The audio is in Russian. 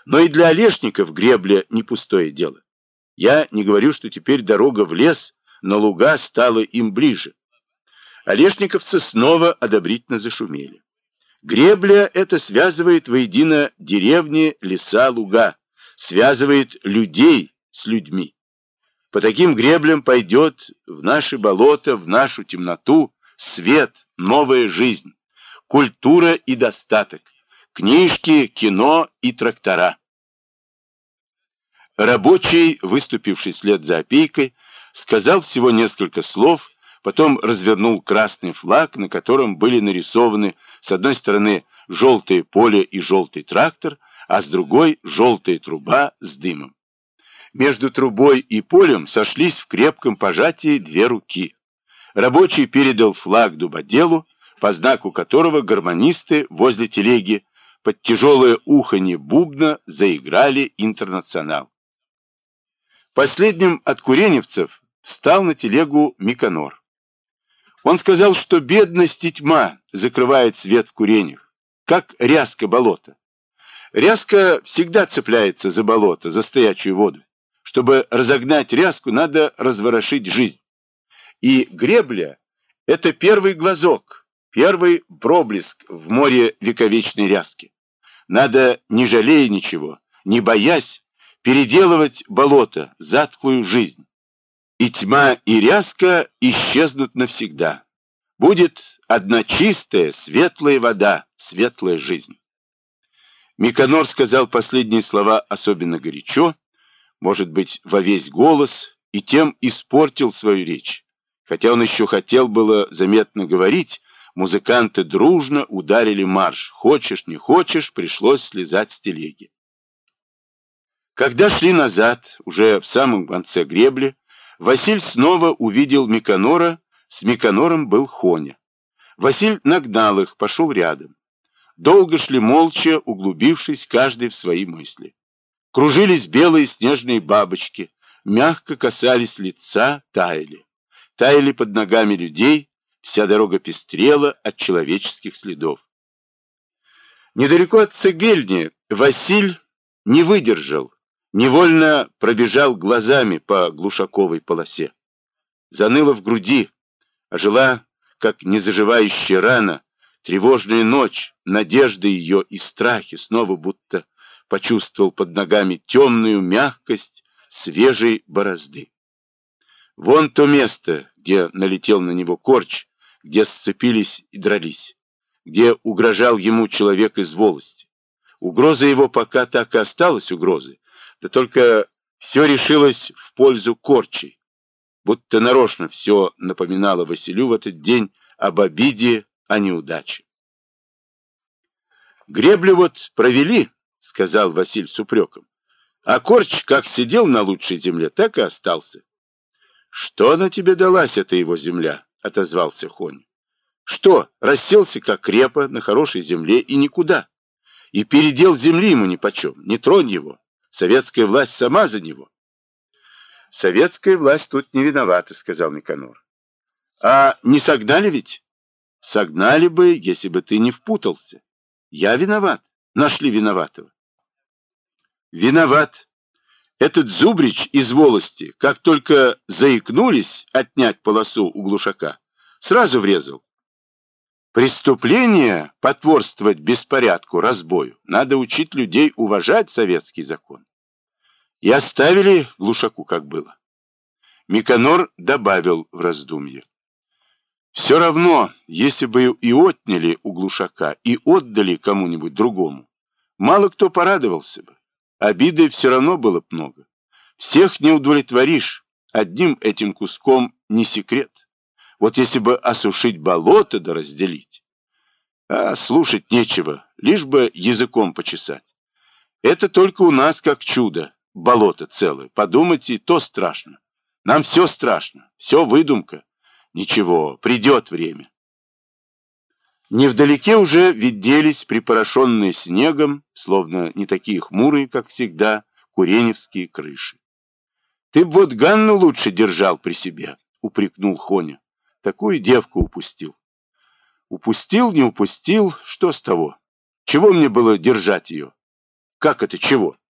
Но и для олешников гребля не пустое дело. Я не говорю, что теперь дорога в лес на луга стала им ближе. Олешниковцы снова одобрительно зашумели. Гребля это связывает воедино деревни, леса, луга, связывает людей с людьми. По таким греблям пойдет в наши болота, в нашу темноту свет, новая жизнь, культура и достаток, книжки, кино и трактора. Рабочий, выступивший вслед за опейкой, сказал всего несколько слов, потом развернул красный флаг, на котором были нарисованы с одной стороны желтое поле и желтый трактор, а с другой желтая труба с дымом. Между трубой и полем сошлись в крепком пожатии две руки. Рабочий передал флаг дубоделу, по знаку которого гармонисты возле телеги под тяжелое уханье бубна заиграли «Интернационал». Последним от куреневцев встал на телегу Миконор. Он сказал, что бедность и тьма закрывает свет в куренях, как ряска болота. Ряска всегда цепляется за болото, за стоячую воду. Чтобы разогнать ряску, надо разворошить жизнь. И гребля — это первый глазок, первый проблеск в море вековечной ряски. Надо, не жалея ничего, не боясь, переделывать болото, затхлую жизнь. И тьма, и ряска исчезнут навсегда. Будет одна чистая, светлая вода, светлая жизнь. Миконор сказал последние слова особенно горячо, может быть, во весь голос, и тем испортил свою речь. Хотя он еще хотел было заметно говорить, музыканты дружно ударили марш. Хочешь, не хочешь, пришлось слезать с телеги. Когда шли назад, уже в самом конце гребли, Василь снова увидел Миконора, с Миконором был Хоня. Василь нагнал их, пошел рядом. Долго шли молча, углубившись каждый в свои мысли. Кружились белые снежные бабочки, мягко касались лица, таяли. Таяли под ногами людей, вся дорога пестрела от человеческих следов. Недалеко от Цегельни Василь не выдержал, невольно пробежал глазами по Глушаковой полосе. Заныло в груди, ожила, как незаживающая рана, тревожная ночь, надежды ее и страхи, снова будто почувствовал под ногами темную мягкость свежей борозды. Вон то место, где налетел на него корч, где сцепились и дрались, где угрожал ему человек из волости. Угроза его пока так и осталась угрозой, да только все решилось в пользу корчей. Будто нарочно все напоминало Василю в этот день об обиде, о неудаче. «Греблю вот провели», — сказал Василь с упреком, «а корч как сидел на лучшей земле, так и остался». «Что она тебе далась, эта его земля?» — отозвался Хоня. «Что, расселся как репа на хорошей земле и никуда? И передел земли ему нипочем, не тронь его. Советская власть сама за него». «Советская власть тут не виновата», — сказал Никанор. «А не согнали ведь?» «Согнали бы, если бы ты не впутался. Я виноват. Нашли виноватого». «Виноват. Этот Зубрич из волости, как только заикнулись отнять полосу у Глушака, сразу врезал. Преступление — потворствовать беспорядку, разбою. Надо учить людей уважать советский закон. И оставили Глушаку, как было». Миконор добавил в раздумье. «Все равно, если бы и отняли у Глушака и отдали кому-нибудь другому, мало кто порадовался бы. Обиды все равно было б много. Всех не удовлетворишь, одним этим куском не секрет. Вот если бы осушить болото да разделить. А слушать нечего, лишь бы языком почесать. Это только у нас как чудо, болото целое. Подумать и то страшно. Нам все страшно, все выдумка. Ничего, придет время». Невдалеке уже виделись припорошенные снегом, словно не такие хмурые, как всегда, куреневские крыши. «Ты б вот Ганну лучше держал при себе», — упрекнул Хоня. «Такую девку упустил». «Упустил, не упустил, что с того? Чего мне было держать ее? Как это чего?